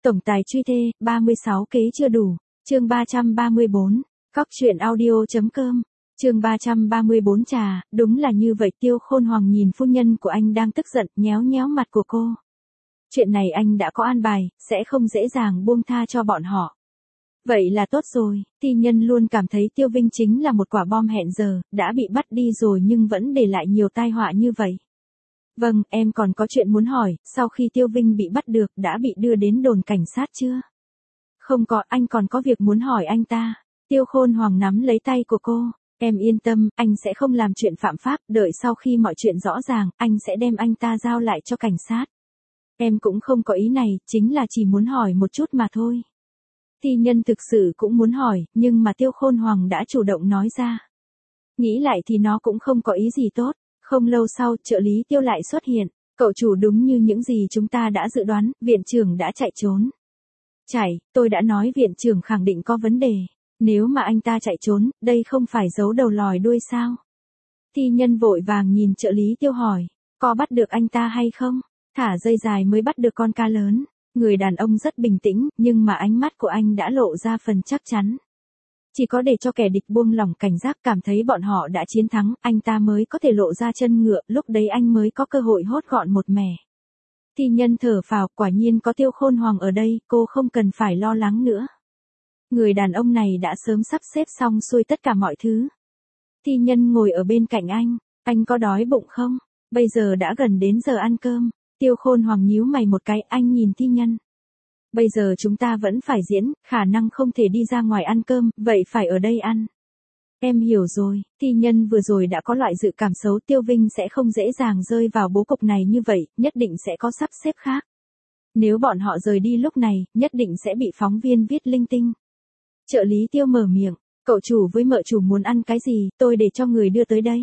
Tổng tài truy thê, 36 kế chưa đủ. Chương 334. Cóc truyện audio.com. Chương 334 trà, đúng là như vậy. Tiêu Khôn Hoàng nhìn phu nhân của anh đang tức giận, nhéo nhéo mặt của cô. Chuyện này anh đã có an bài, sẽ không dễ dàng buông tha cho bọn họ. Vậy là tốt rồi, Thi Nhân luôn cảm thấy Tiêu Vinh chính là một quả bom hẹn giờ, đã bị bắt đi rồi nhưng vẫn để lại nhiều tai họa như vậy. Vâng, em còn có chuyện muốn hỏi, sau khi Tiêu Vinh bị bắt được, đã bị đưa đến đồn cảnh sát chưa? Không có, anh còn có việc muốn hỏi anh ta. Tiêu Khôn Hoàng nắm lấy tay của cô. Em yên tâm, anh sẽ không làm chuyện phạm pháp, đợi sau khi mọi chuyện rõ ràng, anh sẽ đem anh ta giao lại cho cảnh sát. Em cũng không có ý này, chính là chỉ muốn hỏi một chút mà thôi. Thi Nhân thực sự cũng muốn hỏi, nhưng mà Tiêu Khôn Hoàng đã chủ động nói ra. Nghĩ lại thì nó cũng không có ý gì tốt. Không lâu sau, trợ lý Tiêu lại xuất hiện. Cậu chủ, đúng như những gì chúng ta đã dự đoán, viện trưởng đã chạy trốn. Chạy, tôi đã nói viện trưởng khẳng định có vấn đề. Nếu mà anh ta chạy trốn, đây không phải giấu đầu lòi đuôi sao? Thi Nhân vội vàng nhìn trợ lý Tiêu hỏi, có bắt được anh ta hay không? Thả dây dài mới bắt được con cá lớn. Người đàn ông rất bình tĩnh, nhưng mà ánh mắt của anh đã lộ ra phần chắc chắn. Chỉ có để cho kẻ địch buông lỏng cảnh giác, cảm thấy bọn họ đã chiến thắng, anh ta mới có thể lộ ra chân ngựa, lúc đấy anh mới có cơ hội hốt gọn một mẻ. Thi Nhân thở phào, quả nhiên có Tiêu Khôn Hoàng ở đây, cô không cần phải lo lắng nữa. Người đàn ông này đã sớm sắp xếp xong xuôi tất cả mọi thứ. Thi Nhân ngồi ở bên cạnh anh có đói bụng không? Bây giờ đã gần đến giờ ăn cơm. Tiêu Khôn Hoàng nhíu mày một cái, anh nhìn Thi Nhân. Bây giờ chúng ta vẫn phải diễn, khả năng không thể đi ra ngoài ăn cơm, vậy phải ở đây ăn. Em hiểu rồi, Thi Nhân vừa rồi đã có loại dự cảm xấu Tiêu Vinh sẽ không dễ dàng rơi vào bố cục này như vậy, nhất định sẽ có sắp xếp khác. Nếu bọn họ rời đi lúc này, nhất định sẽ bị phóng viên viết linh tinh. Trợ lý Tiêu mở miệng, cậu chủ với mợ chủ muốn ăn cái gì, tôi để cho người đưa tới đây.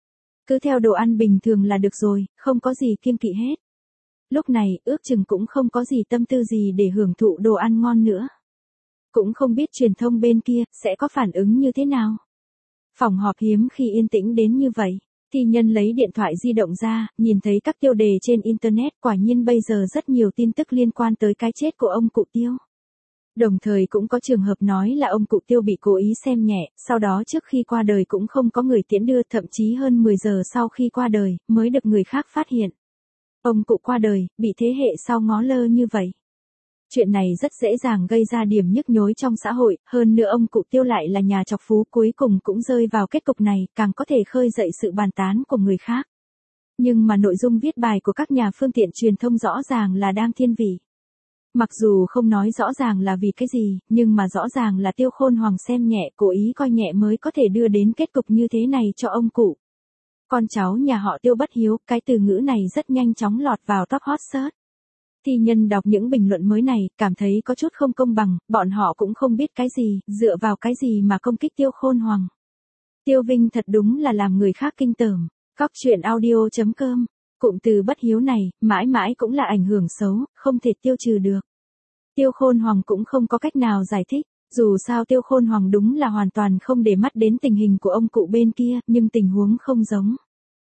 Cứ theo đồ ăn bình thường là được rồi, không có gì kiêng kỵ hết. Lúc này, ước chừng cũng không có gì tâm tư gì để hưởng thụ đồ ăn ngon nữa. Cũng không biết truyền thông bên kia, sẽ có phản ứng như thế nào. Phòng họp hiếm khi yên tĩnh đến như vậy. Thi Nhân lấy điện thoại di động ra, nhìn thấy các tiêu đề trên Internet, quả nhiên bây giờ rất nhiều tin tức liên quan tới cái chết của ông cụ Tiêu. Đồng thời cũng có trường hợp nói là ông cụ Tiêu bị cố ý xem nhẹ, sau đó trước khi qua đời cũng không có người tiễn đưa, thậm chí hơn 10 giờ sau khi qua đời, mới được người khác phát hiện. Ông cụ qua đời, bị thế hệ sau ngó lơ như vậy. Chuyện này rất dễ dàng gây ra điểm nhức nhối trong xã hội, hơn nữa ông cụ Tiêu lại là nhà trọc phú, cuối cùng cũng rơi vào kết cục này, càng có thể khơi dậy sự bàn tán của người khác. Nhưng mà nội dung viết bài của các nhà phương tiện truyền thông rõ ràng là đang thiên vị. Mặc dù không nói rõ ràng là vì cái gì, nhưng mà rõ ràng là Tiêu Khôn Hoàng xem nhẹ, cố ý coi nhẹ mới có thể đưa đến kết cục như thế này cho ông cụ. Con cháu nhà họ Tiêu bất hiếu, cái từ ngữ này rất nhanh chóng lọt vào top hot search. Thi Nhân đọc những bình luận mới này, cảm thấy có chút không công bằng, bọn họ cũng không biết cái gì, dựa vào cái gì mà công kích Tiêu Khôn Hoàng. Tiêu Vinh thật đúng là làm người khác kinh tởm. Cóc truyện audio.com. Cụm từ bất hiếu này, mãi mãi cũng là ảnh hưởng xấu, không thể tiêu trừ được. Tiêu Khôn Hoàng cũng không có cách nào giải thích. Dù sao Tiêu Khôn Hoàng đúng là hoàn toàn không để mắt đến tình hình của ông cụ bên kia, nhưng tình huống không giống.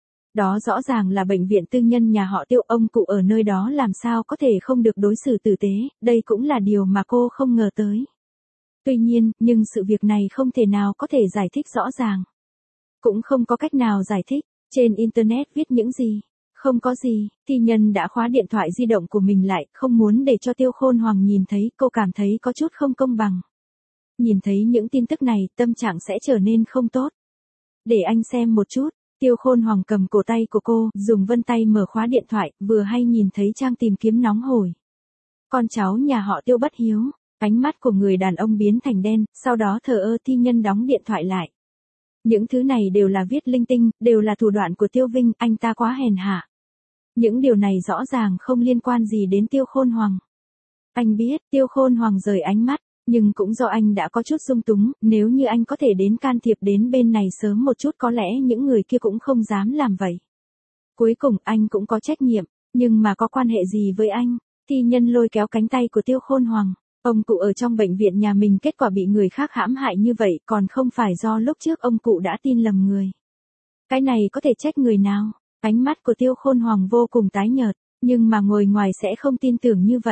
Đó rõ ràng là bệnh viện tư nhân nhà họ Tiêu, ông cụ ở nơi đó làm sao có thể không được đối xử tử tế, đây cũng là điều mà cô không ngờ tới. Tuy nhiên, nhưng sự việc này không thể nào có thể giải thích rõ ràng. Cũng không có cách nào giải thích, trên Internet viết những gì. Không có gì, Thi Nhân đã khóa điện thoại di động của mình lại, không muốn để cho Tiêu Khôn Hoàng nhìn thấy, cô cảm thấy có chút không công bằng. Nhìn thấy những tin tức này, tâm trạng sẽ trở nên không tốt. Để anh xem một chút, Tiêu Khôn Hoàng cầm cổ tay của cô, dùng vân tay mở khóa điện thoại, vừa hay nhìn thấy trang tìm kiếm nóng hổi. Con cháu nhà họ Tiêu bất hiếu, ánh mắt của người đàn ông biến thành đen, sau đó thờ ơ. Thi Nhân đóng điện thoại lại. Những thứ này đều là viết linh tinh, đều là thủ đoạn của Tiêu Vinh, anh ta quá hèn hạ. Những điều này rõ ràng không liên quan gì đến Tiêu Khôn Hoàng. Anh biết, Tiêu Khôn Hoàng rời ánh mắt, nhưng cũng do anh đã có chút dung túng, nếu như anh có thể đến can thiệp đến bên này sớm một chút có lẽ những người kia cũng không dám làm vậy. Cuối cùng anh cũng có trách nhiệm, nhưng mà có quan hệ gì với anh? Thi Nhân lôi kéo cánh tay của Tiêu Khôn Hoàng. Ông cụ ở trong bệnh viện nhà mình kết quả bị người khác hãm hại như vậy, còn không phải do lúc trước ông cụ đã tin lầm người. Cái này có thể trách người nào? Ánh mắt của Tiêu Khôn Hoàng vô cùng tái nhợt, nhưng mà ngồi ngoài sẽ không tin tưởng như vậy.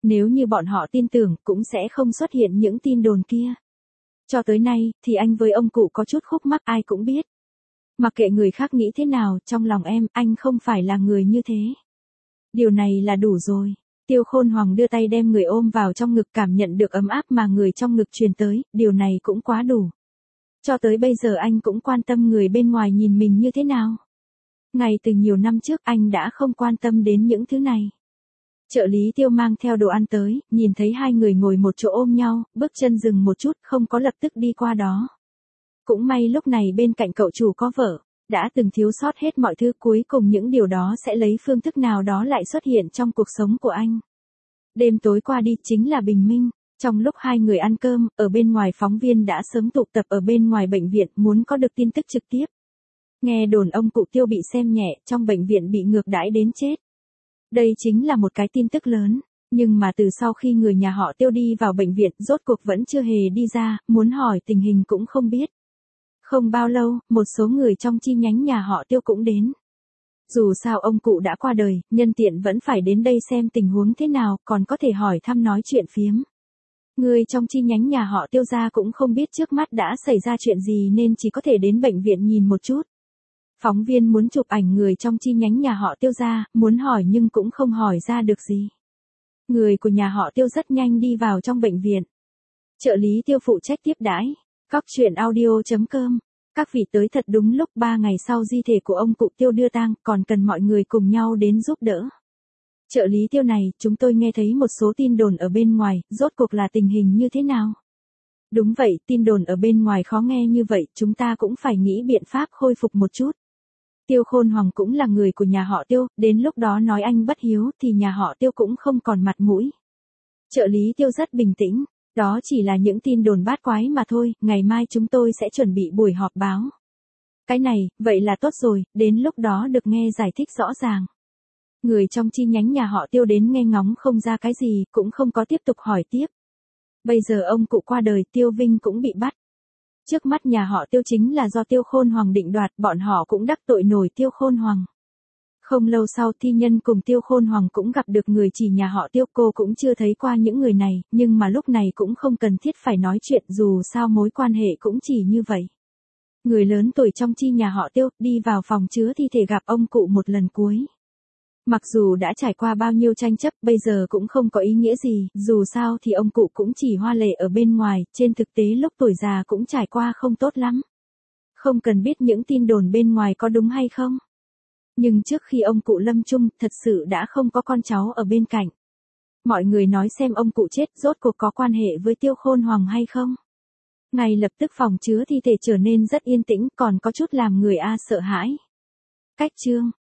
Nếu như bọn họ tin tưởng cũng sẽ không xuất hiện những tin đồn kia. Cho tới nay, thì anh với ông cụ có chút khúc mắc ai cũng biết. Mặc kệ người khác nghĩ thế nào, trong lòng em, anh không phải là người như thế. Điều này là đủ rồi. Tiêu Khôn Hoàng đưa tay đem người ôm vào trong ngực, cảm nhận được ấm áp mà người trong ngực truyền tới, điều này cũng quá đủ. Cho tới bây giờ anh cũng quan tâm người bên ngoài nhìn mình như thế nào. Ngay từ nhiều năm trước anh đã không quan tâm đến những thứ này. Trợ lý Tiêu mang theo đồ ăn tới, nhìn thấy hai người ngồi một chỗ ôm nhau, bước chân dừng một chút, không có lập tức đi qua đó. Cũng may lúc này bên cạnh cậu chủ có vợ, đã từng thiếu sót hết mọi thứ, cuối cùng những điều đó sẽ lấy phương thức nào đó lại xuất hiện trong cuộc sống của anh. Đêm tối qua đi chính là bình minh, trong lúc hai người ăn cơm, ở bên ngoài phóng viên đã sớm tụ tập ở bên ngoài bệnh viện muốn có được tin tức trực tiếp. Nghe đồn ông cụ Tiêu bị xem nhẹ, trong bệnh viện bị ngược đãi đến chết. Đây chính là một cái tin tức lớn, nhưng mà từ sau khi người nhà họ Tiêu đi vào bệnh viện, rốt cuộc vẫn chưa hề đi ra, muốn hỏi tình hình cũng không biết. Không bao lâu, một số người trong chi nhánh nhà họ Tiêu cũng đến. Dù sao ông cụ đã qua đời, nhân tiện vẫn phải đến đây xem tình huống thế nào, còn có thể hỏi thăm nói chuyện phiếm. Người trong chi nhánh nhà họ Tiêu gia cũng không biết trước mắt đã xảy ra chuyện gì nên chỉ có thể đến bệnh viện nhìn một chút. Phóng viên muốn chụp ảnh người trong chi nhánh nhà họ Tiêu gia, muốn hỏi nhưng cũng không hỏi ra được gì. Người của nhà họ Tiêu rất nhanh đi vào trong bệnh viện. Trợ lý Tiêu phụ trách tiếp đãi. Cóc truyện audio.com. Các vị tới thật đúng lúc, 3 ngày sau di thể của ông cụ Tiêu đưa tang, còn cần mọi người cùng nhau đến giúp đỡ. Trợ lý Tiêu này, chúng tôi nghe thấy một số tin đồn ở bên ngoài, rốt cuộc là tình hình như thế nào? Đúng vậy, tin đồn ở bên ngoài khó nghe như vậy, chúng ta cũng phải nghĩ biện pháp khôi phục một chút. Tiêu Khôn Hoàng cũng là người của nhà họ Tiêu, đến lúc đó nói anh bất hiếu thì nhà họ Tiêu cũng không còn mặt mũi. Trợ lý Tiêu rất bình tĩnh, đó chỉ là những tin đồn bát quái mà thôi, ngày mai chúng tôi sẽ chuẩn bị buổi họp báo. Cái này, vậy là tốt rồi, đến lúc đó được nghe giải thích rõ ràng. Người trong chi nhánh nhà họ Tiêu đến nghe ngóng không ra cái gì, cũng không có tiếp tục hỏi tiếp. Bây giờ ông cụ qua đời, Tiêu Vinh cũng bị bắt. Trước mắt nhà họ Tiêu chính là do Tiêu Khôn Hoàng định đoạt, bọn họ cũng đắc tội nổi Tiêu Khôn Hoàng. Không lâu sau Thi Nhân cùng Tiêu Khôn Hoàng cũng gặp được người chỉ nhà họ Tiêu, cô cũng chưa thấy qua những người này, nhưng mà lúc này cũng không cần thiết phải nói chuyện, dù sao mối quan hệ cũng chỉ như vậy. Người lớn tuổi trong chi nhà họ Tiêu đi vào phòng chứa thi thể gặp ông cụ một lần cuối. Mặc dù đã trải qua bao nhiêu tranh chấp, bây giờ cũng không có ý nghĩa gì, dù sao thì ông cụ cũng chỉ hoa lệ ở bên ngoài, trên thực tế lúc tuổi già cũng trải qua không tốt lắm. Không cần biết những tin đồn bên ngoài có đúng hay không. Nhưng trước khi ông cụ lâm chung, thật sự đã không có con cháu ở bên cạnh. Mọi người nói xem ông cụ chết rốt cuộc có quan hệ với Tiêu Khôn Hoàng hay không. Ngay lập tức phòng chứa thi thể trở nên rất yên tĩnh, còn có chút làm người sợ hãi. Cách chương